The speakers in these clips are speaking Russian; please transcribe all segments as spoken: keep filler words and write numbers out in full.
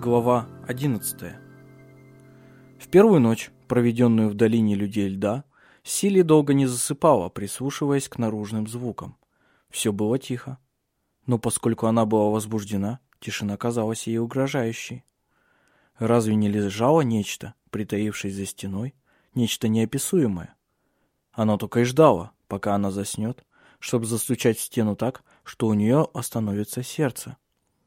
Глава одиннадцатая. В первую ночь, проведенную в долине людей льда, Силли долго не засыпала, прислушиваясь к наружным звукам. Все было тихо. Но поскольку она была возбуждена, тишина казалась ей угрожающей. Разве не лежало нечто, притаившись за стеной, нечто неописуемое? Оно только и ждало, пока она заснет, чтобы застучать в стену так, что у нее остановится сердце.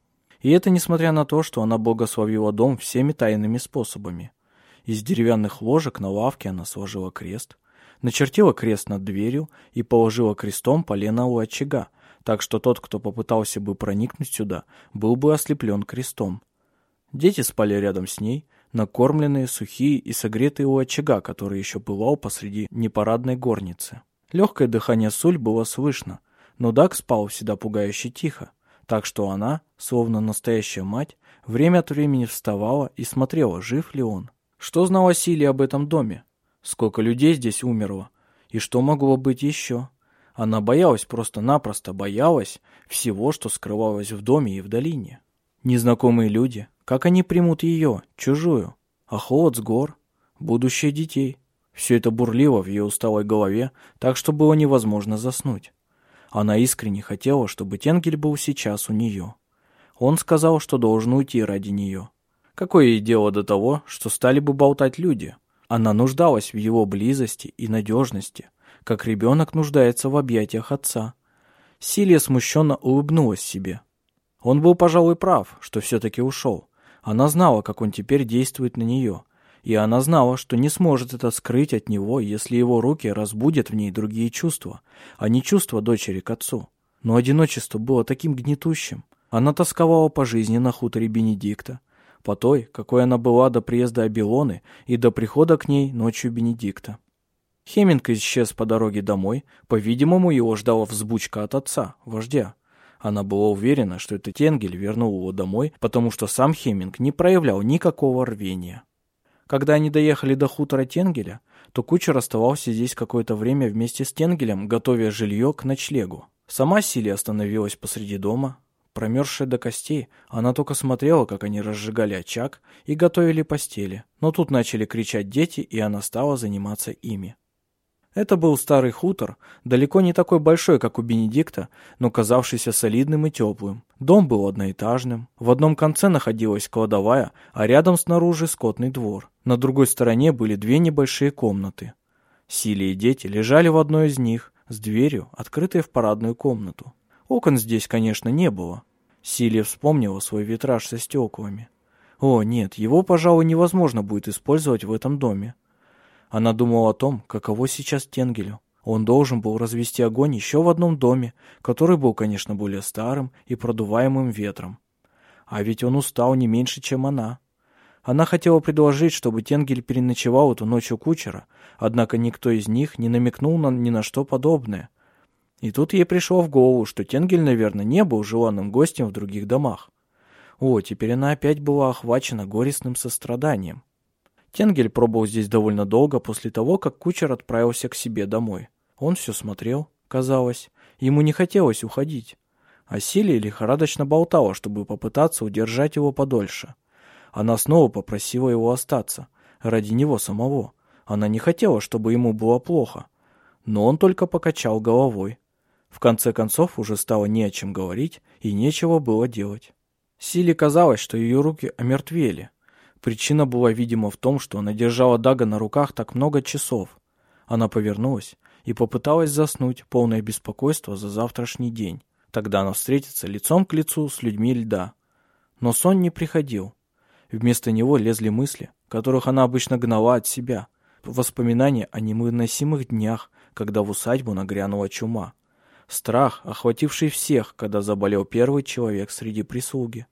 И это несмотря на то, что она благословила дом всеми тайными способами. Из деревянных ложек на лавке она сложила крест, начертила крест над дверью и положила крестом полено у очага, так что тот, кто попытался бы проникнуть сюда, был бы ослеплен крестом. Дети спали рядом с ней, накормленные, сухие и согретые у очага, который еще пылал посреди непарадной горницы. Легкое дыхание Суль было слышно, но Даг спал всегда пугающе тихо, так что она, словно настоящая мать, время от времени вставала и смотрела, жив ли он. Что знала Силли об этом доме? Сколько людей здесь умерло? И что могло быть еще? Она боялась, просто-напросто боялась всего, что скрывалось в доме и в долине. Незнакомые люди, как они примут ее, чужую? А холод с гор? Будущее детей? Все это бурлило в ее усталой голове, так что было невозможно заснуть. Она искренне хотела, чтобы Тенгель был сейчас у нее. Он сказал, что должен уйти ради нее. Какое ей дело до того, что стали бы болтать люди? Она нуждалась в его близости и надежности, как ребенок нуждается в объятиях отца. Силия смущенно улыбнулась себе. Он был, пожалуй, прав, что все-таки ушел. Она знала, как он теперь действует на нее. И она знала, что не сможет это скрыть от него, если его руки разбудят в ней другие чувства, а не чувства дочери к отцу. Но одиночество было таким гнетущим. Она тосковала по жизни на хуторе Бенедикта, по той, какой она была до приезда Абилоны и до прихода к ней ночью Бенедикта. Хеминг исчез по дороге домой, по-видимому, его ждала взбучка от отца, вождя. Она была уверена, что это Тенгель вернул его домой, потому что сам Хеминг не проявлял никакого рвения. Когда они доехали до хутора Тенгеля, то кучер оставался здесь какое-то время вместе с Тенгелем, готовя жилье к ночлегу. Сама Силия остановилась посреди дома. Промерзшая до костей, она только смотрела, как они разжигали очаг и готовили постели. Но тут начали кричать дети, и она стала заниматься ими. Это был старый хутор, далеко не такой большой, как у Бенедикта, но казавшийся солидным и теплым. Дом был одноэтажным. В одном конце находилась кладовая, а рядом снаружи скотный двор. На другой стороне были две небольшие комнаты. Силия и дети лежали в одной из них, с дверью, открытой в парадную комнату. Окон здесь, конечно, не было. Силия вспомнила свой витраж со стеклами. О, нет, его, пожалуй, невозможно будет использовать в этом доме. Она думала о том, каково сейчас Тенгелю. Он должен был развести огонь еще в одном доме, который был, конечно, более старым и продуваемым ветром. А ведь он устал не меньше, чем она. Она хотела предложить, чтобы Тенгель переночевал эту ночь у кучера, однако никто из них не намекнул на ни на что подобное. И тут ей пришло в голову, что Тенгель, наверное, не был желанным гостем в других домах. О, теперь она опять была охвачена горестным состраданием. Тенгель пробыл здесь довольно долго после того, как кучер отправился к себе домой. Он все смотрел, казалось, ему не хотелось уходить. А Силия лихорадочно болтала, чтобы попытаться удержать его подольше. Она снова попросила его остаться, ради него самого. Она не хотела, чтобы ему было плохо. Но он только покачал головой. В конце концов уже стало не о чем говорить и нечего было делать. Силе казалось, что ее руки омертвели. Причина была, видимо, в том, что она держала Дага на руках так много часов. Она повернулась и попыталась заснуть, полное беспокойство за завтрашний день. Тогда она встретится лицом к лицу с людьми льда. Но сон не приходил. Вместо него лезли мысли, которых она обычно гнала от себя. Воспоминания о невыносимых днях, когда в усадьбу нагрянула чума. Страх, охвативший всех, когда заболел первый человек среди прислуги.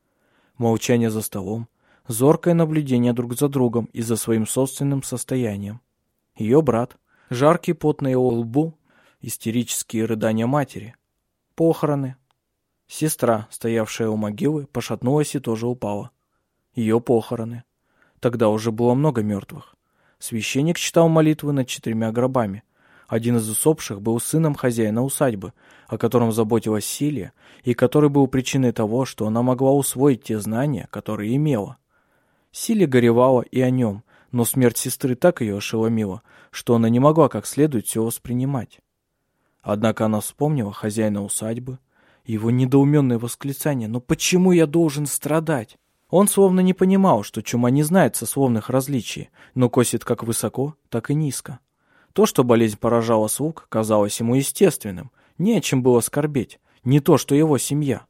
Молчание за столом. Зоркое наблюдение друг за другом и за своим собственным состоянием. Ее брат, жаркий пот на его лбу, истерические рыдания матери. Похороны. Сестра, стоявшая у могилы, пошатнулась и тоже упала. Ее похороны. Тогда уже было много мертвых. Священник читал молитвы над четырьмя гробами. Один из усопших был сыном хозяина усадьбы, о котором заботилась Силия, и который был причиной того, что она могла усвоить те знания, которые имела. Силия горевала и о нем, но смерть сестры так ее ошеломила, что она не могла как следует все воспринимать. Однако она вспомнила хозяина усадьбы, его недоуменное восклицание: «Но почему я должен страдать?» Он словно не понимал, что чума не знает сословных различий, но косит как высоко, так и низко. То, что болезнь поражала слуг, казалось ему естественным, не о чем было скорбеть, не то, что его семья.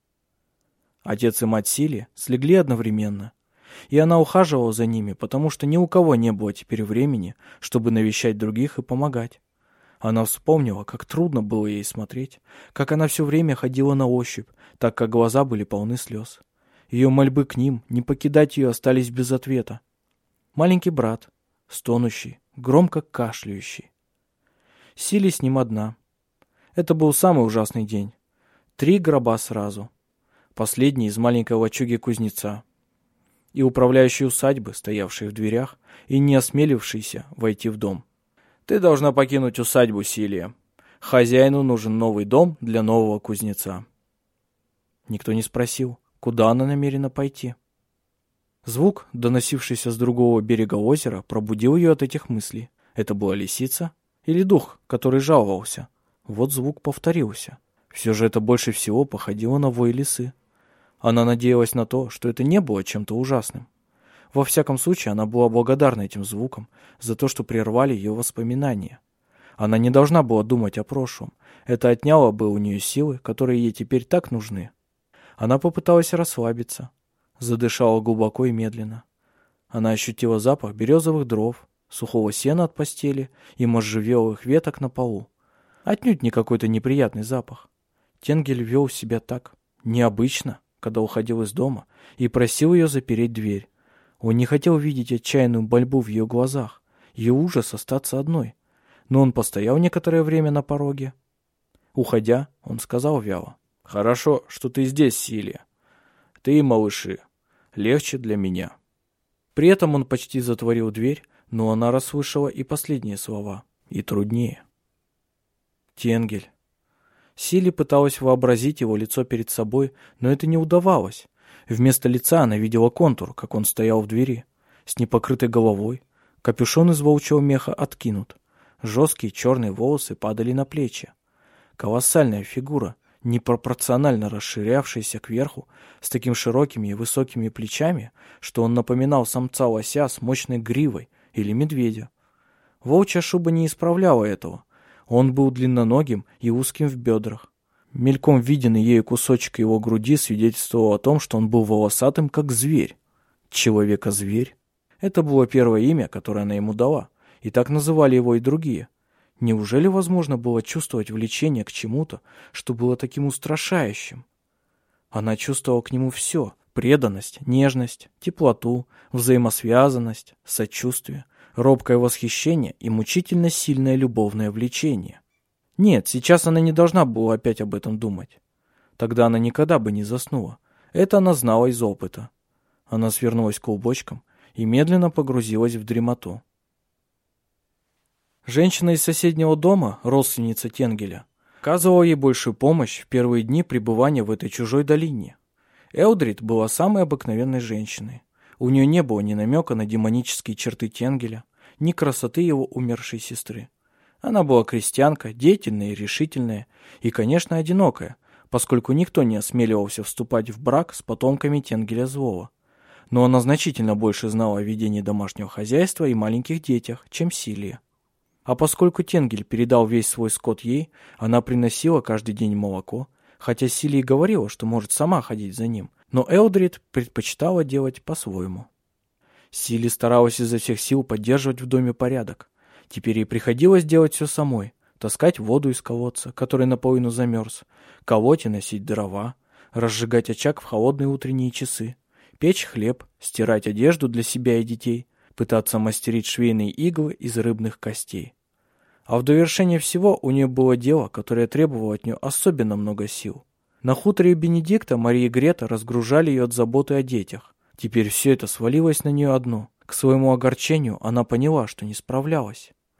Отец и мать Силии слегли одновременно, и она ухаживала за ними, потому что ни у кого не было теперь времени, чтобы навещать других и помогать. Она вспомнила, как трудно было ей смотреть, как она все время ходила на ощупь, так как глаза были полны слез. Ее мольбы к ним, не покидать ее, остались без ответа. Маленький брат, стонущий, громко кашляющий. Силия с ним одна. Это был самый ужасный день. Три гроба сразу. Последний из маленькой лачуги кузнеца. И управляющий усадьбы, стоявший в дверях и не осмелившийся войти в дом. «Ты должна покинуть усадьбу, Силия. Хозяину нужен новый дом для нового кузнеца». Никто не спросил, куда она намерена пойти. Звук, доносившийся с другого берега озера, пробудил ее от этих мыслей. Это была лисица или дух, который жаловался? Вот звук повторился. Все же это больше всего походило на вой лисы. Она надеялась на то, что это не было чем-то ужасным. Во всяком случае, она была благодарна этим звукам за то, что прервали ее воспоминания. Она не должна была думать о прошлом. Это отняло бы у нее силы, которые ей теперь так нужны. Она попыталась расслабиться. Задышала глубоко и медленно. Она ощутила запах березовых дров, сухого сена от постели и можжевелых веток на полу. Отнюдь не какой-то неприятный запах. Тенгель вел себя так необычно, когда уходил из дома, и просил ее запереть дверь. Он не хотел видеть отчаянную борьбу в ее глазах, ее ужас остаться одной. Но он постоял некоторое время на пороге. Уходя, он сказал вяло: «Хорошо, что ты здесь, Силия. Ты и малыши. Легче для меня». При этом он почти затворил дверь, но она расслышала и последние слова. И труднее. Тенгель. Силия пыталась вообразить его лицо перед собой, но это не удавалось. Вместо лица она видела контур, как он стоял в двери, с непокрытой головой, капюшон из волчьего меха откинут, жесткие черные волосы падали на плечи. Колоссальная фигура, непропорционально расширявшаяся кверху, с такими широкими и высокими плечами, что он напоминал самца лося с мощной гривой или медведя. Волчья шуба не исправляла этого. Он был длинноногим и узким в бедрах. Мельком виденный ею кусочек его груди свидетельствовал о том, что он был волосатым, как зверь. Человека-зверь. Это было первое имя, которое она ему дала, и так называли его и другие. Неужели возможно было чувствовать влечение к чему-то, что было таким устрашающим? Она чувствовала к нему все — преданность, нежность, теплоту, взаимосвязанность, сочувствие, робкое восхищение и мучительно сильное любовное влечение. Нет, сейчас она не должна была опять об этом думать. Тогда она никогда бы не заснула. Это она знала из опыта. Она свернулась клубочком и медленно погрузилась в дремоту. Женщина из соседнего дома, родственница Тенгеля, оказывала ей большую помощь в первые дни пребывания в этой чужой долине. Элдрид была самой обыкновенной женщиной. У нее не было ни намека на демонические черты Тенгеля, ни красоты его умершей сестры. Она была крестьянка, деятельная и решительная, и, конечно, одинокая, поскольку никто не осмеливался вступать в брак с потомками Тенгеля Злого. Но она значительно больше знала о ведении домашнего хозяйства и маленьких детях, чем Силия. А поскольку Тенгель передал весь свой скот ей, она приносила каждый день молоко, хотя Силия говорила, что может сама ходить за ним, но Элдрид предпочитала делать по-своему. Силия старалась изо всех сил поддерживать в доме порядок. Теперь ей приходилось делать все самой: таскать воду из колодца, который наполовину замерз, колоть и носить дрова, разжигать очаг в холодные утренние часы, печь хлеб, стирать одежду для себя и детей, пытаться мастерить швейные иглы из рыбных костей. А в довершение всего у нее было дело, которое требовало от нее особенно много сил. На хуторе Бенедикта Мария и Грета разгружали ее от заботы о детях. Теперь все это свалилось на нее одну. К своему огорчению она поняла, что не справлялась.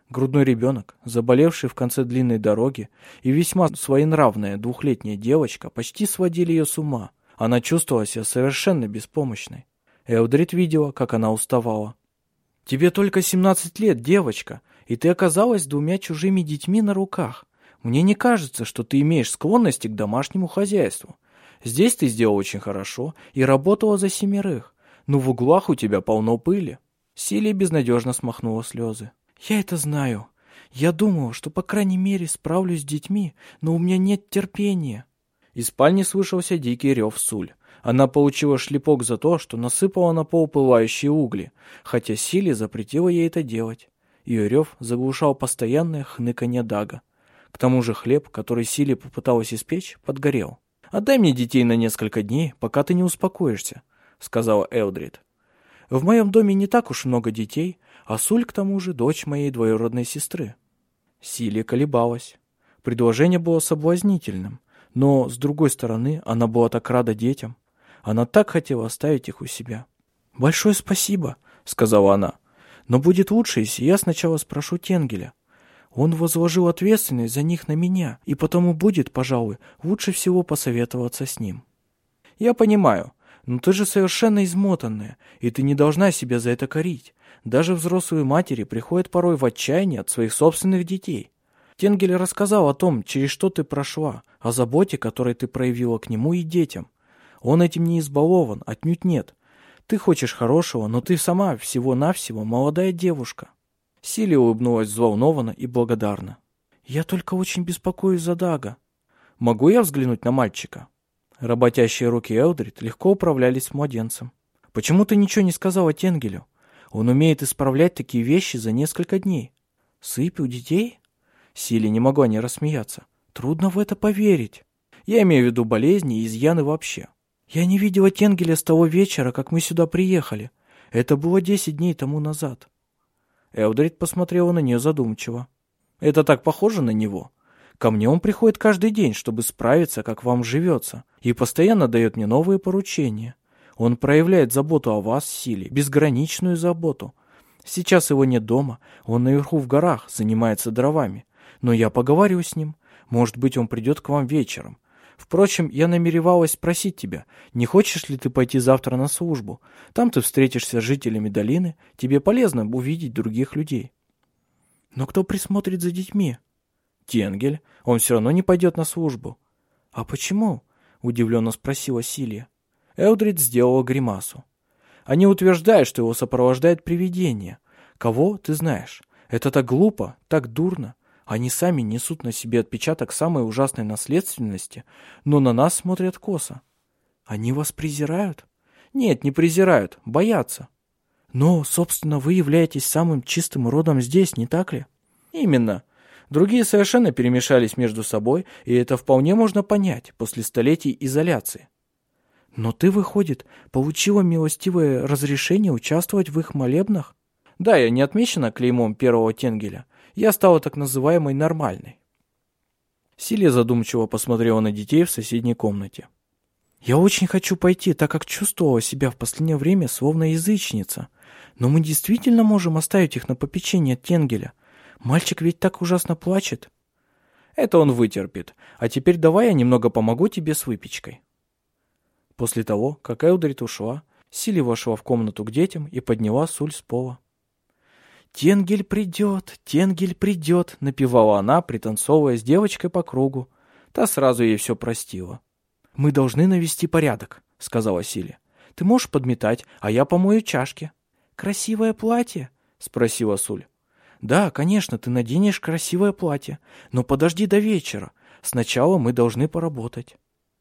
Грудной ребенок, заболевший в конце длинной дороги, и весьма своенравная двухлетняя девочка почти сводили ее с ума. Она чувствовала себя совершенно беспомощной. Элдрид видела, как она уставала. «Тебе только семнадцать лет, девочка, и ты оказалась с двумя чужими детьми на руках. Мне не кажется, что ты имеешь склонности к домашнему хозяйству. Здесь ты сделала очень хорошо и работала за семерых, но в углах у тебя полно пыли». Силия безнадежно смахнула слезы. «Я это знаю. Я думала, что по крайней мере справлюсь с детьми, но у меня нет терпения». Из спальни слышался дикий рев Суль. Она получила шлепок за то, что насыпала на пол пылающие угли, хотя Силия запретила ей это делать. Ее рев заглушал постоянное хныканье Дага. К тому же хлеб, который Силия попыталась испечь, подгорел. «Отдай мне детей на несколько дней, пока ты не успокоишься», — сказала Элдрид. «В моем доме не так уж много детей, а Суль, к тому же, дочь моей двоюродной сестры». Силия колебалась. Предложение было соблазнительным, но, с другой стороны, она была так рада детям. Она так хотела оставить их у себя. «Большое спасибо», — сказала она. «Но будет лучше, если я сначала спрошу Тенгеля. Он возложил ответственность за них на меня, и потому будет, пожалуй, лучше всего посоветоваться с ним». «Я понимаю, но ты же совершенно измотанная, и ты не должна себя за это корить. Даже взрослые матери приходят порой в отчаяние от своих собственных детей. Тенгель рассказал о том, через что ты прошла, о заботе, которой ты проявила к нему и детям. Он этим не избалован, отнюдь нет. Ты хочешь хорошего, но ты сама всего-навсего молодая девушка». Силия улыбнулась взволнованно и благодарно. «Я только очень беспокоюсь за Дага. Могу я взглянуть на мальчика?» Работящие руки Элдрид легко управлялись с младенцем. «Почему ты ничего не сказала Тенгелю? Он умеет исправлять такие вещи за несколько дней». «Сыпь у детей?» Силия не могла не рассмеяться. «Трудно в это поверить. Я имею в виду болезни и изъяны вообще. Я не видела Тенгеля с того вечера, как мы сюда приехали. Это было десять дней тому назад». Элдрид посмотрела на нее задумчиво. «Это так похоже на него. Ко мне он приходит каждый день, чтобы справиться, как вам живется, и постоянно дает мне новые поручения. Он проявляет заботу о вас, Силе, безграничную заботу. Сейчас его нет дома, он наверху в горах занимается дровами. Но я поговорю с ним. Может быть, он придет к вам вечером. Впрочем, я намеревалась спросить тебя, не хочешь ли ты пойти завтра на службу? Там ты встретишься с жителями долины, тебе полезно увидеть других людей». «Но кто присмотрит за детьми?» «Тенгель. Он все равно не пойдет на службу». «А почему?» — удивленно спросила Силия. Элдрид сделала гримасу. «Они утверждают, что его сопровождает привидение. Кого, ты знаешь. Это так глупо, так дурно. Они сами несут на себе отпечаток самой ужасной наследственности, но на нас смотрят косо». «Они вас презирают?» «Нет, не презирают, боятся». «Но, собственно, вы являетесь самым чистым родом здесь, не так ли?» «Именно. Другие совершенно перемешались между собой, и это вполне можно понять после столетий изоляции». «Но ты, выходит, получила милостивое разрешение участвовать в их молебнах?» «Да, я не отмечена клеймом первого Тенгеля. Я стала так называемой нормальной». Силия задумчиво посмотрела на детей в соседней комнате. «Я очень хочу пойти, так как чувствовала себя в последнее время словно язычница. Но мы действительно можем оставить их на попечение Тенгеля. Мальчик ведь так ужасно плачет». «Это он вытерпит. А теперь давай я немного помогу тебе с выпечкой». После того, как Элдрид ушла, Силия вошла в комнату к детям и подняла Суль с пола. «Тенгель придет, Тенгель придет», — напевала она, пританцовывая с девочкой по кругу. Та сразу ей все простила. «Мы должны навести порядок», — сказала Силия. «Ты можешь подметать, а я помою чашки». «Красивое платье?» — спросила Суль. «Да, конечно, ты наденешь красивое платье, но подожди до вечера. Сначала мы должны поработать».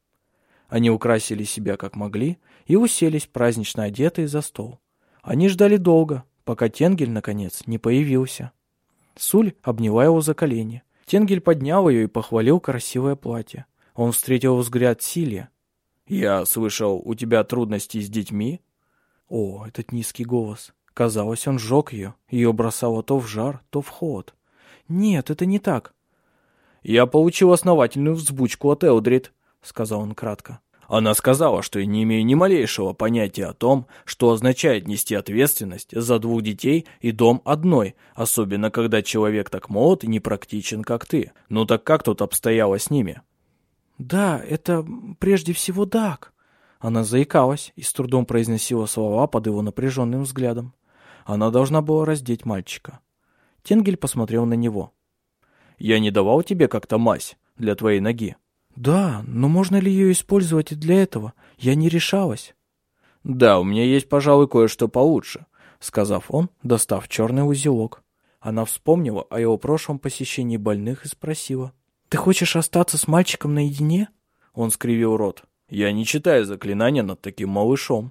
Они украсили себя как могли и уселись празднично одетые за стол. Они ждали долго, пока Тенгель, наконец, не появился. Суль обняла его за колени. Тенгель поднял ее и похвалил красивое платье. Он встретил взгляд Силия. «Я слышал, у тебя трудности с детьми?» О, этот низкий голос. Казалось, он сжег ее. Ее бросало то в жар, то в холод. «Нет, это не так». «Я получил основательную взбучку от Элдрид», — сказал он кратко. Она сказала, что я не имею ни малейшего понятия о том, что означает нести ответственность за двух детей и дом одной, особенно когда человек так молод и непрактичен, как ты. Ну так как тут обстояло с ними? Да, это прежде всего Даг. Она заикалась и с трудом произносила слова под его напряженным взглядом. Она должна была раздеть мальчика. Тенгель посмотрел на него. «Я не давал тебе как-то мазь для твоей ноги?» «Да, но можно ли ее использовать и для этого? Я не решалась». «Да, у меня есть, пожалуй, кое-что получше», — сказав он, достав черный узелок. Она вспомнила о его прошлом посещении больных и спросила. «Ты хочешь остаться с мальчиком наедине?» Он скривил рот. «Я не читаю заклинания над таким малышом».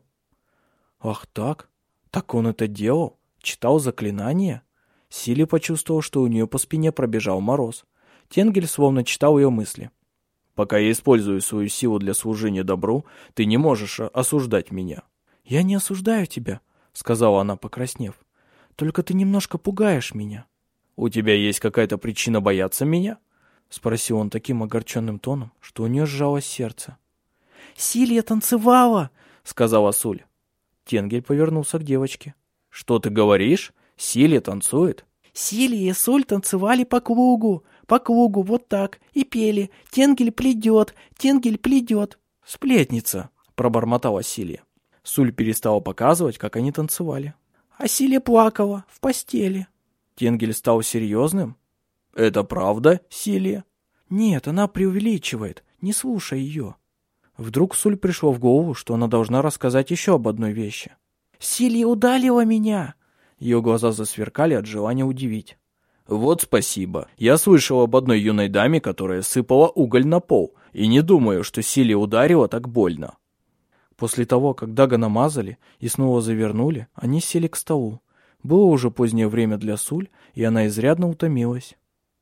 «Ах так? Так он это делал? Читал заклинания?» Сили почувствовал, что у нее по спине пробежал мороз. Тенгель словно читал ее мысли. «Пока я использую свою силу для служения добру, ты не можешь осуждать меня». «Я не осуждаю тебя», — сказала она, покраснев. «Только ты немножко пугаешь меня». «У тебя есть какая-то причина бояться меня?» — спросил он таким огорченным тоном, что у нее сжалось сердце. «Силья танцевала», — сказала Суль. Тенгель повернулся к девочке. «Что ты говоришь? Силья танцует?» «Силья и Суль танцевали по кругу, по кругу, вот так, и пели. Тенгель пледет, Тенгель пледет». «Сплетница», — пробормотала Силья. Суль перестала показывать, как они танцевали. «А Силья плакала в постели». Тенгель стал серьезным. «Это правда, Силья?» «Нет, она преувеличивает, не слушай ее». Вдруг Суль пришло в голову, что она должна рассказать еще об одной вещи. «Силья удалила меня!» Ее глаза засверкали от желания удивить. «Вот спасибо. Я слышал об одной юной даме, которая сыпала уголь на пол, и не думаю, что Силья ударила так больно». После того, как Дага намазали и снова завернули, они сели к столу. Было уже позднее время для Суль, и она изрядно утомилась.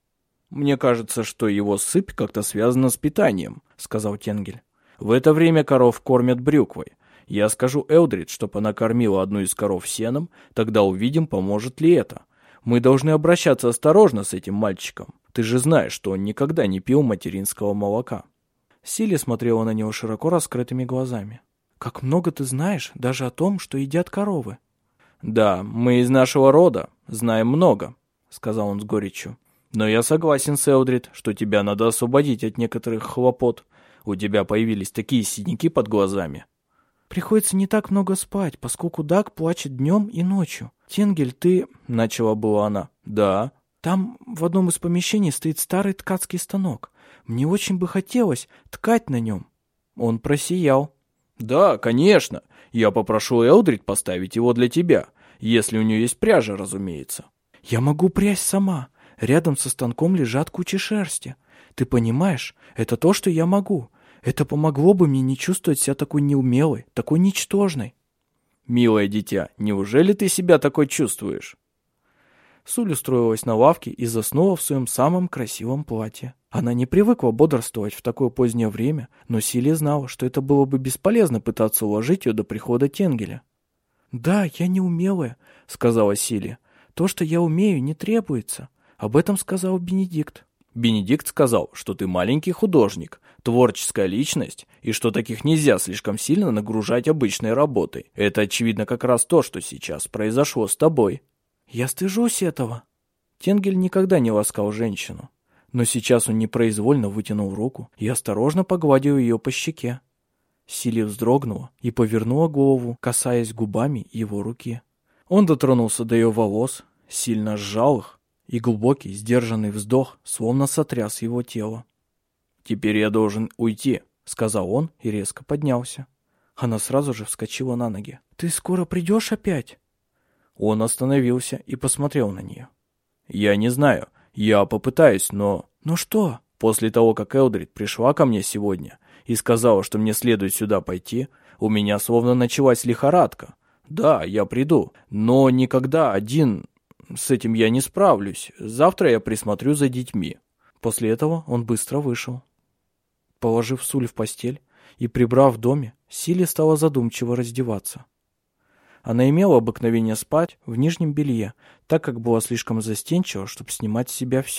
«Мне кажется, что его сыпь как-то связана с питанием», — сказал Тенгель. «В это время коров кормят брюквой. Я скажу Элдрид, чтобы она кормила одну из коров сеном, тогда увидим, поможет ли это. Мы должны обращаться осторожно с этим мальчиком. Ты же знаешь, что он никогда не пил материнского молока». Силли смотрела на него широко раскрытыми глазами. «Как много ты знаешь даже о том, что едят коровы». «Да, мы из нашего рода знаем много», — сказал он с горечью. «Но я согласен с Элдрид, что тебя надо освободить от некоторых хлопот. У тебя появились такие синяки под глазами». «Приходится не так много спать, поскольку Даг плачет днем и ночью. Тенгель, ты...» — начала была она. «Да». «Там в одном из помещений стоит старый ткацкий станок. Мне очень бы хотелось ткать на нем». Он просиял. «Да, конечно. Я попрошу Элдрид поставить его для тебя, если у нее есть пряжа, разумеется». «Я могу прясть сама. Рядом со станком лежат кучи шерсти. Ты понимаешь, это то, что я могу. Это помогло бы мне не чувствовать себя такой неумелой, такой ничтожной». «Милое дитя, неужели ты себя такой чувствуешь?» Суль устроилась на лавке и заснула в своем самом красивом платье. Она не привыкла бодрствовать в такое позднее время, но Силия знала, что это было бы бесполезно пытаться уложить ее до прихода Тенгеля. «Да, я неумелая», — сказала Силия. «То, что я умею, не требуется. Об этом сказал Бенедикт». «Бенедикт сказал, что ты маленький художник, творческая личность, и что таких нельзя слишком сильно нагружать обычной работой. Это, очевидно, как раз то, что сейчас произошло с тобой». «Я стыжусь этого». Тенгель никогда не ласкал женщину, но сейчас он непроизвольно вытянул руку и осторожно погладил ее по щеке. Силия вздрогнула и повернула голову, касаясь губами его руки. Он дотронулся до ее волос, сильно сжал их, и глубокий, сдержанный вздох словно сотряс его тело. «Теперь я должен уйти», — сказал он и резко поднялся. Она сразу же вскочила на ноги. «Ты скоро придешь опять?» Он остановился и посмотрел на нее. «Я не знаю. Я попытаюсь, но...» «Ну что?» «После того, как Элдрид пришла ко мне сегодня и сказала, что мне следует сюда пойти, у меня словно началась лихорадка. Да, я приду, но никогда один... С этим я не справлюсь. Завтра я присмотрю за детьми». После этого он быстро вышел. Положив Суль в постель и прибрав в доме, Силия стала задумчиво раздеваться. Она имела обыкновение спать в нижнем белье, так как была слишком застенчива, чтобы снимать с себя все.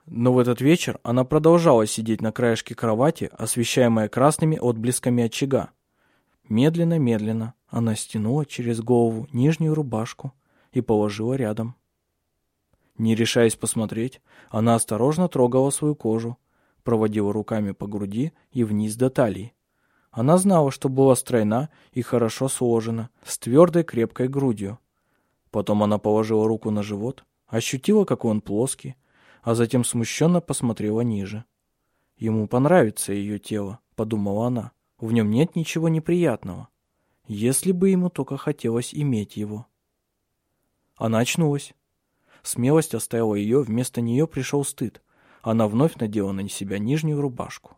Но в этот вечер она продолжала сидеть на краешке кровати, освещаемая красными отблесками очага. Медленно-медленно она стянула через голову нижнюю рубашку и положила рядом. Не решаясь посмотреть, она осторожно трогала свою кожу, проводила руками по груди и вниз до талии. Она знала, что была стройна и хорошо сложена, с твердой крепкой грудью. Потом она положила руку на живот, ощутила, какой он плоский, а затем смущенно посмотрела ниже. «Ему понравится ее тело», — подумала она. «В нем нет ничего неприятного. Если бы ему только хотелось иметь его». Она очнулась. Смелость оставила ее, вместо нее пришел стыд. Она вновь надела на себя нижнюю рубашку.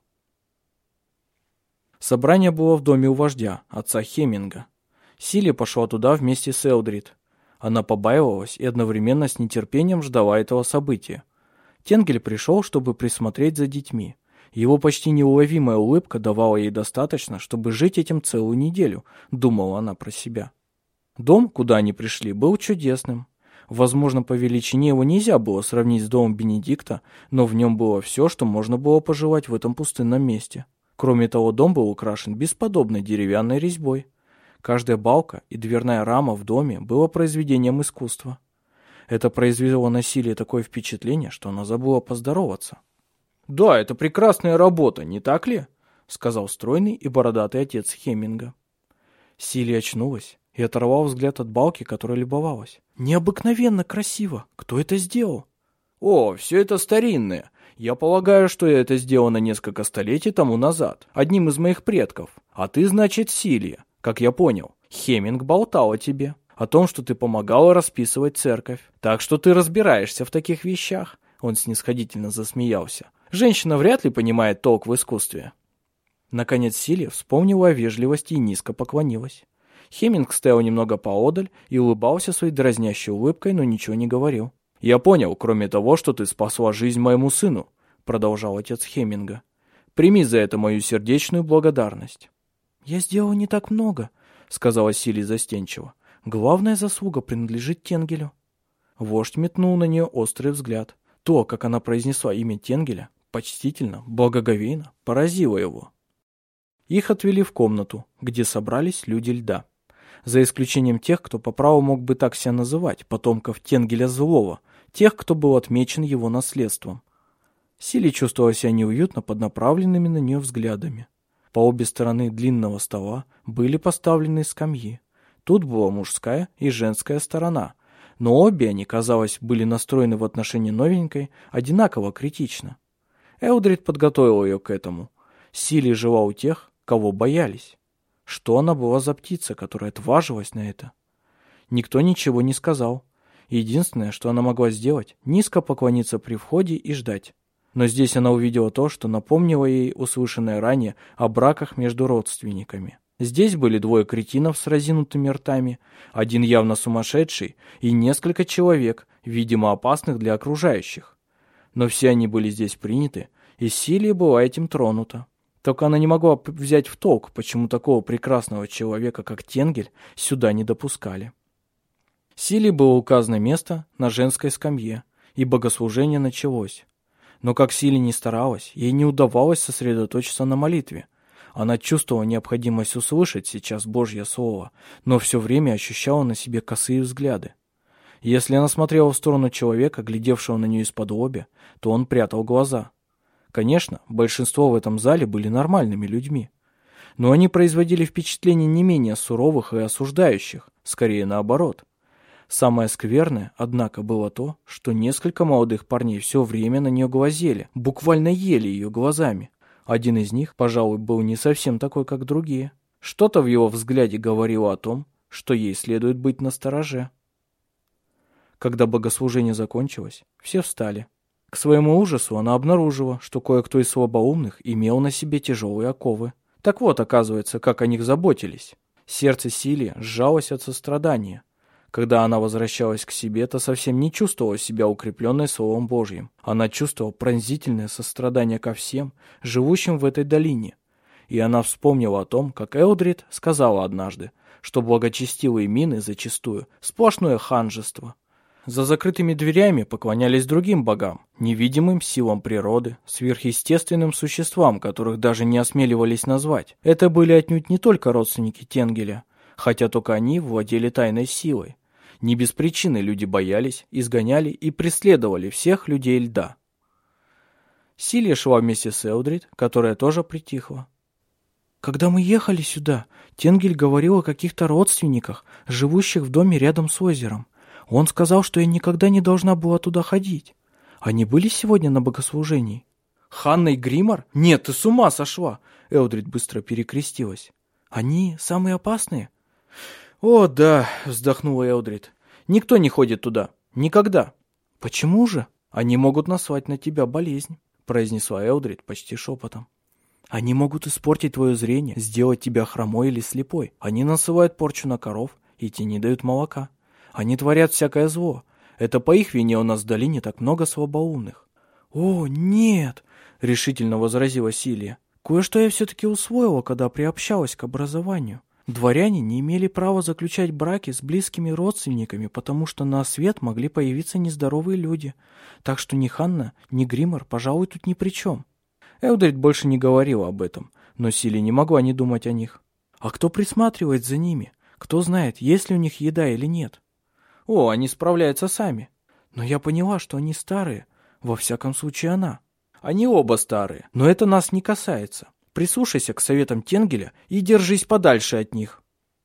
Собрание было в доме у вождя, отца Хеминга. Силли пошла туда вместе с Элдрид. Она побаивалась и одновременно с нетерпением ждала этого события. Тенгель пришел, чтобы присмотреть за детьми. Его почти неуловимая улыбка давала ей достаточно, чтобы жить этим целую неделю, думала она про себя. Дом, куда они пришли, был чудесным. Возможно, по величине его нельзя было сравнить с домом Бенедикта, но в нем было все, что можно было пожелать в этом пустынном месте. Кроме того, дом был украшен бесподобной деревянной резьбой. Каждая балка и дверная рама в доме было произведением искусства. Это произвело на Силли такое впечатление, что она забыла поздороваться. «Да, это прекрасная работа, не так ли?» — сказал стройный и бородатый отец Хеминга. Силли очнулась и оторвала взгляд от балки, которой любовалась. «Необыкновенно красиво! Кто это сделал?» «О, все это старинное. Я полагаю, что это сделано несколько столетий тому назад, одним из моих предков. А ты, значит, Силли, как я понял. Хеминг болтал о тебе, о том, что ты помогала расписывать церковь. Так что ты разбираешься в таких вещах». Он снисходительно засмеялся. «Женщина вряд ли понимает толк в искусстве». Наконец Силли вспомнила о вежливости и низко поклонилась. Хеминг стоял немного поодаль и улыбался своей дразнящей улыбкой, но ничего не говорил. «Я понял, кроме того, что ты спасла жизнь моему сыну», — продолжал отец Хеминга. «Прими за это мою сердечную благодарность». «Я сделал не так много», — сказала Силли застенчиво. «Главная заслуга принадлежит Тенгелю». Вождь метнул на нее острый взгляд. То, как она произнесла имя Тенгеля, почтительно, благоговейно, поразило его. Их отвели в комнату, где собрались люди льда. За исключением тех, кто по праву мог бы так себя называть, потомков Тенгеля Злого, тех, кто был отмечен его наследством. Силли чувствовала себя неуютно под направленными на нее взглядами. По обе стороны длинного стола были поставлены скамьи. Тут была мужская и женская сторона, но обе они, казалось, были настроены в отношении новенькой одинаково критично. Элдрид подготовил ее к этому. Силли жила у тех, кого боялись. Что она была за птица, которая отважилась на это? Никто ничего не сказал. Единственное, что она могла сделать, низко поклониться при входе и ждать. Но здесь она увидела то, что напомнило ей услышанное ранее о браках между родственниками. Здесь были двое кретинов с разинутыми ртами, один явно сумасшедший и несколько человек, видимо опасных для окружающих. Но все они были здесь приняты, и Силли была этим тронута. Только она не могла взять в толк, почему такого прекрасного человека, как Тенгель, сюда не допускали. Силли было указано место на женской скамье, и богослужение началось. Но как Силли ни старалась, ей не удавалось сосредоточиться на молитве. Она чувствовала необходимость услышать сейчас Божье Слово, но все время ощущала на себе косые взгляды. Если она смотрела в сторону человека, глядевшего на нее из-под лобья, то он прятал глаза. Конечно, большинство в этом зале были нормальными людьми, но они производили впечатление не менее суровых и осуждающих, скорее наоборот. Самое скверное, однако, было то, что несколько молодых парней все время на нее глазели, буквально ели ее глазами. Один из них, пожалуй, был не совсем такой, как другие. Что-то в его взгляде говорило о том, что ей следует быть настороже. Когда богослужение закончилось, все встали. К своему ужасу она обнаружила, что кое-кто из слабоумных имел на себе тяжелые оковы. Так вот, оказывается, как о них заботились. Сердце Силли сжалось от сострадания. Когда она возвращалась к себе, то совсем не чувствовала себя укрепленной Словом Божьим. Она чувствовала пронзительное сострадание ко всем, живущим в этой долине. И она вспомнила о том, как Элдрид сказала однажды, что благочестивые мины зачастую сплошное ханжество. За закрытыми дверями поклонялись другим богам, невидимым силам природы, сверхъестественным существам, которых даже не осмеливались назвать. Это были отнюдь не только родственники Тенгеля, хотя только они владели тайной силой. Не без причины люди боялись, изгоняли и преследовали всех людей льда. Силия шла вместе с Элдрид, которая тоже притихла. «Когда мы ехали сюда, Тенгель говорил о каких-то родственниках, живущих в доме рядом с озером. Он сказал, что я никогда не должна была туда ходить. Они были сегодня на богослужении?» «Ханна и Гриммор? Нет, ты с ума сошла!» Элдрид быстро перекрестилась. «Они самые опасные?» «О, да», — вздохнула Элдрид. «Никто не ходит туда. Никогда». «Почему же?» «Они могут наслать на тебя болезнь», — произнесла Элдрид почти шепотом. «Они могут испортить твое зрение, сделать тебя хромой или слепой. Они насылают порчу на коров, и те не дают молока. Они творят всякое зло. Это по их вине у нас в долине так много слабоумных». «О, нет!» — решительно возразила Силия. «Кое-что я все-таки усвоила, когда приобщалась к образованию. Дворяне не имели права заключать браки с близкими родственниками, потому что на свет могли появиться нездоровые люди. Так что ни Ханна, ни Гриммор, пожалуй, тут ни при чем». Элдрид больше не говорила об этом, но Силия не могла не думать о них. «А кто присматривает за ними? Кто знает, есть ли у них еда или нет?» «О, они справляются сами». «Но я поняла, что они старые. Во всяком случае, она». «Они оба старые, но это нас не касается. Прислушайся к советам Тенгеля и держись подальше от них».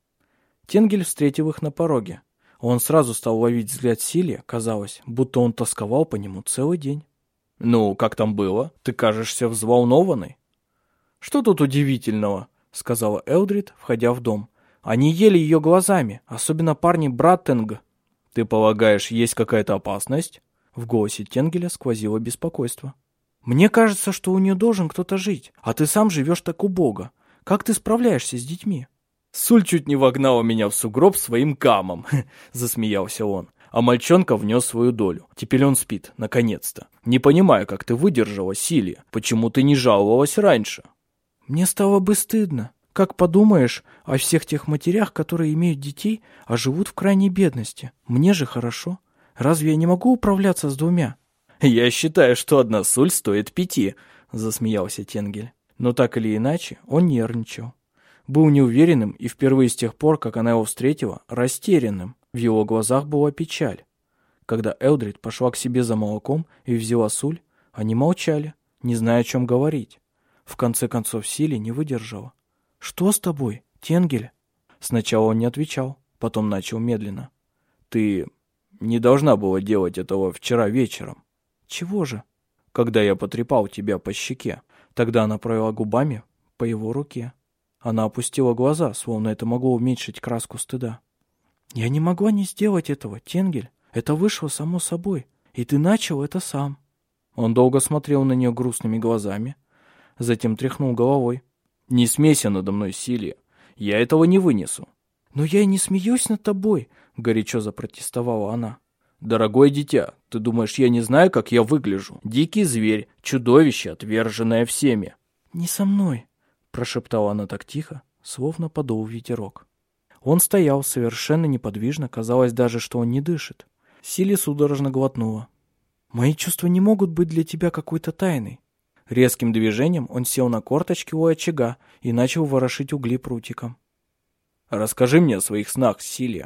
Тенгель встретил их на пороге. Он сразу стал ловить взгляд Силии, казалось, будто он тосковал по нему целый день. «Ну, как там было? Ты кажешься взволнованной». «Что тут удивительного?» — сказала Элдрид, входя в дом. «Они ели ее глазами, особенно парни Браттенг». «Ты полагаешь, есть какая-то опасность?» В голосе Тенгеля сквозило беспокойство. «Мне кажется, что у нее должен кто-то жить, а ты сам живешь так убого. Как ты справляешься с детьми?» «Суль чуть не вогнала меня в сугроб своим камом», — засмеялся он. «А мальчонка внес свою долю. Теперь он спит, наконец-то. Не понимаю, как ты выдержала, Силия. Почему ты не жаловалась раньше?» «Мне стало бы стыдно. Как подумаешь о всех тех матерях, которые имеют детей, а живут в крайней бедности. Мне же хорошо. Разве я не могу управляться с двумя?» «Я считаю, что одна суль стоит пяти», — засмеялся Тенгель. Но так или иначе, он нервничал. Был неуверенным и впервые с тех пор, как она его встретила, растерянным. В его глазах была печаль. Когда Элдрид пошла к себе за молоком и взяла суль, они молчали, не зная, о чем говорить. В конце концов Силия не выдержала. «Что с тобой, Тенгель?» Сначала он не отвечал, потом начал медленно. «Ты не должна была делать этого вчера вечером». «Чего же?» «Когда я потрепал тебя по щеке». Тогда она провела губами по его руке. Она опустила глаза, словно это могло уменьшить краску стыда. «Я не могла не сделать этого, Тенгель. Это вышло само собой. И ты начал это сам». Он долго смотрел на нее грустными глазами, затем тряхнул головой. «Не смейся надо мной, Силия. Я этого не вынесу». «Но я и не смеюсь над тобой», — горячо запротестовала она. «Дорогое дитя, ты думаешь, я не знаю, как я выгляжу? Дикий зверь, чудовище, отверженное всеми». «Не со мной», — прошептала она так тихо, словно подул ветерок. Он стоял совершенно неподвижно, казалось даже, что он не дышит. Силия судорожно глотнула. «Мои чувства не могут быть для тебя какой-то тайной». Резким движением он сел на корточки у очага и начал ворошить угли прутиком. «Расскажи мне о своих снах, Силия».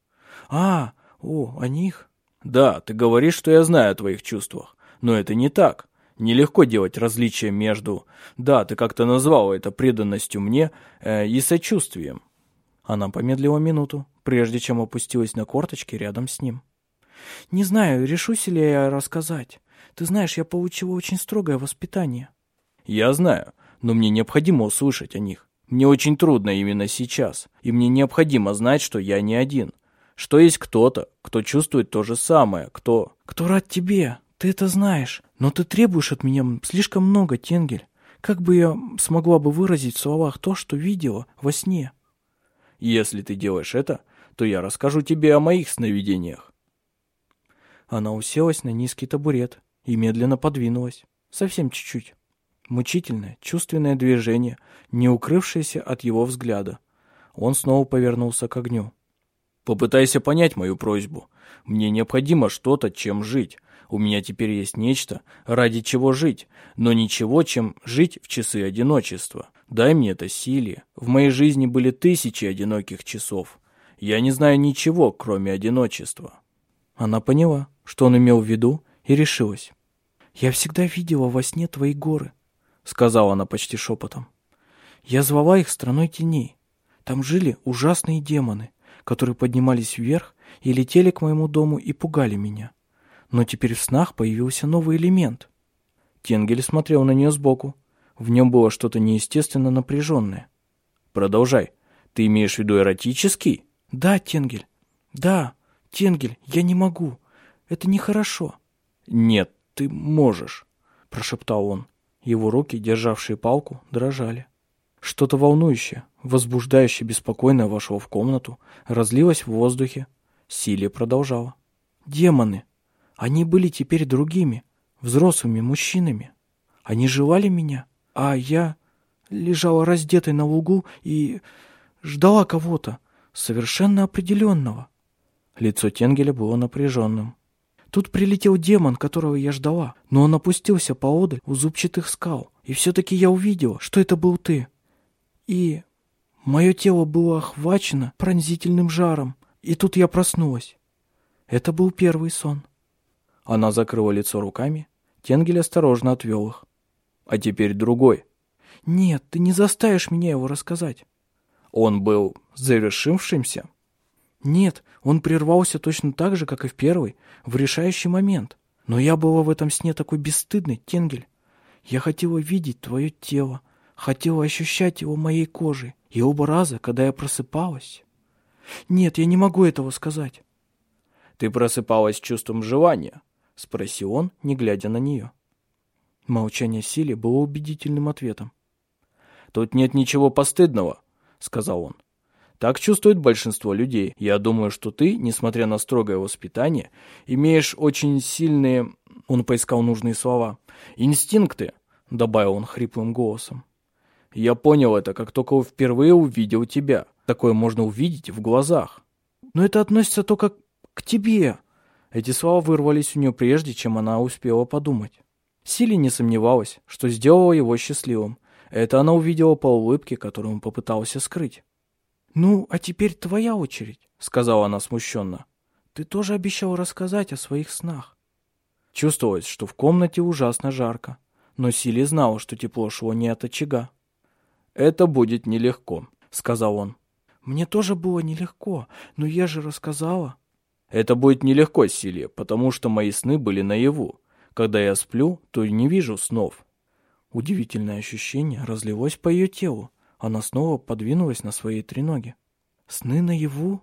«А, о, о них?» «Да, ты говоришь, что я знаю о твоих чувствах, но это не так. Нелегко делать различия между... Да, ты как-то назвала это преданностью мне э, и сочувствием». Она помедлила минуту, прежде чем опустилась на корточки рядом с ним. «Не знаю, решусь ли я рассказать. Ты знаешь, я получила очень строгое воспитание». «Я знаю, но мне необходимо услышать о них. Мне очень трудно именно сейчас, и мне необходимо знать, что я не один. Что есть кто-то, кто чувствует то же самое, кто... Кто рад тебе, ты это знаешь, но ты требуешь от меня слишком много, Тенгель. Как бы я смогла бы выразить в словах то, что видела во сне?» «Если ты делаешь это, то я расскажу тебе о моих сновидениях». Она уселась на низкий табурет и медленно подвинулась, совсем чуть-чуть. Мучительное, чувственное движение, не укрывшееся от его взгляда. Он снова повернулся к огню. Попытайся понять мою просьбу. Мне необходимо что-то, чем жить. У меня теперь есть нечто, ради чего жить, но ничего, чем жить в часы одиночества. Дай мне это, Силия. В моей жизни были тысячи одиноких часов. Я не знаю ничего, кроме одиночества». Она поняла, что он имел в виду, и решилась. «Я всегда видела во сне твои горы», — сказала она почти шепотом. «Я звала их страной теней. Там жили ужасные демоны, которые поднимались вверх и летели к моему дому и пугали меня. Но теперь в снах появился новый элемент». Тенгель смотрел на нее сбоку. В нем было что-то неестественно напряженное. «Продолжай. Ты имеешь в виду эротический?» «Да, Тенгель. Да, Тенгель, я не могу. Это нехорошо». «Нет, ты можешь», — прошептал он. Его руки, державшие палку, дрожали. Что-то волнующее, возбуждающее, беспокойное вошло в комнату, разлилось в воздухе. Силия продолжала. «Демоны. Они были теперь другими, взрослыми мужчинами. Они желали меня, а я лежала раздетой на лугу и ждала кого-то, совершенно определенного». Лицо Тенгеля было напряженным. «Тут прилетел демон, которого я ждала, но он опустился поодаль у зубчатых скал, и все-таки я увидела, что это был ты. И мое тело было охвачено пронзительным жаром, и тут я проснулась. Это был первый сон». Она закрыла лицо руками. Тенгель осторожно отвел их. «А теперь другой». «Нет, ты не заставишь меня его рассказать». «Он был завершившимся?» «Нет, он прервался точно так же, как и в первый, в решающий момент. Но я была в этом сне такой бесстыдной, Тенгель. Я хотела видеть твое тело, хотела ощущать его моей кожей. И оба раза, когда я просыпалась... Нет, я не могу этого сказать». «Ты просыпалась с чувством желания?» — спросил он, не глядя на нее. Молчание Силии было убедительным ответом. «Тут нет ничего постыдного», — сказал он. «Так чувствует большинство людей. Я думаю, что ты, несмотря на строгое воспитание, имеешь очень сильные...» Он поискал нужные слова. «Инстинкты», — добавил он хриплым голосом. «Я понял это, как только впервые увидел тебя. Такое можно увидеть в глазах». «Но это относится только к тебе». Эти слова вырвались у нее прежде, чем она успела подумать. Силия не сомневалась, что сделала его счастливым. Это она увидела по улыбке, которую он попытался скрыть. «Ну, а теперь твоя очередь», — сказала она смущенно. «Ты тоже обещал рассказать о своих снах». Чувствовалось, что в комнате ужасно жарко, но Силия знала, что тепло шло не от очага. «Это будет нелегко», — сказал он. «Мне тоже было нелегко, но я же рассказала». «Это будет нелегко, Силия, потому что мои сны были наяву. Когда я сплю, то не вижу снов». Удивительное ощущение разлилось по ее телу. Она снова подвинулась на свои три ноги. «Сны наяву?»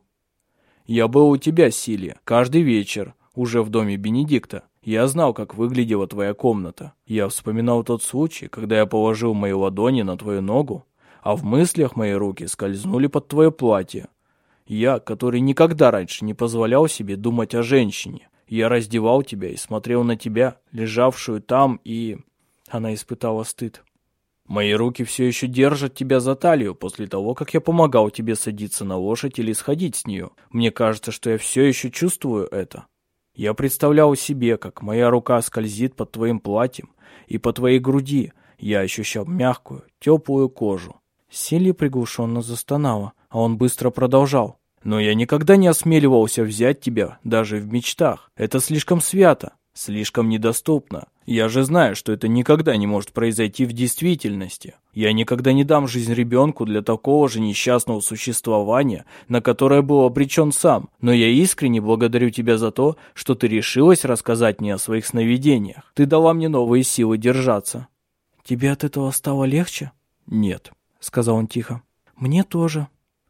«Я был у тебя, Силия, каждый вечер, уже в доме Бенедикта. Я знал, как выглядела твоя комната. Я вспоминал тот случай, когда я положил мои ладони на твою ногу, а в мыслях мои руки скользнули под твое платье. Я, который никогда раньше не позволял себе думать о женщине. Я раздевал тебя и смотрел на тебя, лежавшую там, и...» Она испытала стыд. «Мои руки все еще держат тебя за талию после того, как я помогал тебе садиться на лошадь или сходить с нее. Мне кажется, что я все еще чувствую это. Я представлял себе, как моя рука скользит под твоим платьем, и по твоей груди я ощущал мягкую, теплую кожу». Силия приглушенно застонала, а он быстро продолжал. «Но я никогда не осмеливался взять тебя, даже в мечтах. Это слишком свято, слишком недоступно. Я же знаю, что это никогда не может произойти в действительности. Я никогда не дам жизнь ребенку для такого же несчастного существования, на которое был обречен сам. Но я искренне благодарю тебя за то, что ты решилась рассказать мне о своих сновидениях. Ты дала мне новые силы держаться». «Тебе от этого стало легче?» «Нет», — сказал он тихо. «Мне тоже».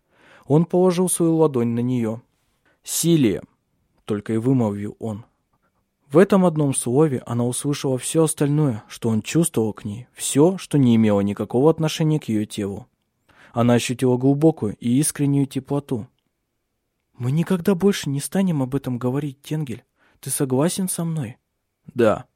Он положил свою ладонь на нее. «Силия», — только и вымолвил он. В этом одном слове она услышала все остальное, что он чувствовал к ней, все, что не имело никакого отношения к ее телу. Она ощутила глубокую и искреннюю теплоту. «Мы никогда больше не станем об этом говорить, Тенгель. Ты согласен со мной?» «Да».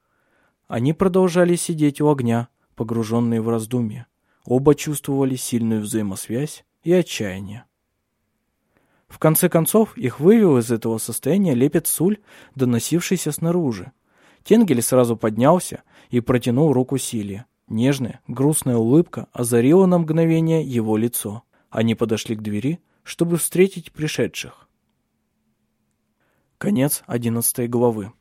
Они продолжали сидеть у огня, погруженные в раздумья. Оба чувствовали сильную взаимосвязь и отчаяние. В конце концов, их вывел из этого состояния лепет Суль, доносившийся снаружи. Тенгель сразу поднялся и протянул руку Силье. Нежная, грустная улыбка озарила на мгновение его лицо. Они подошли к двери, чтобы встретить пришедших. Конец одиннадцатой главы.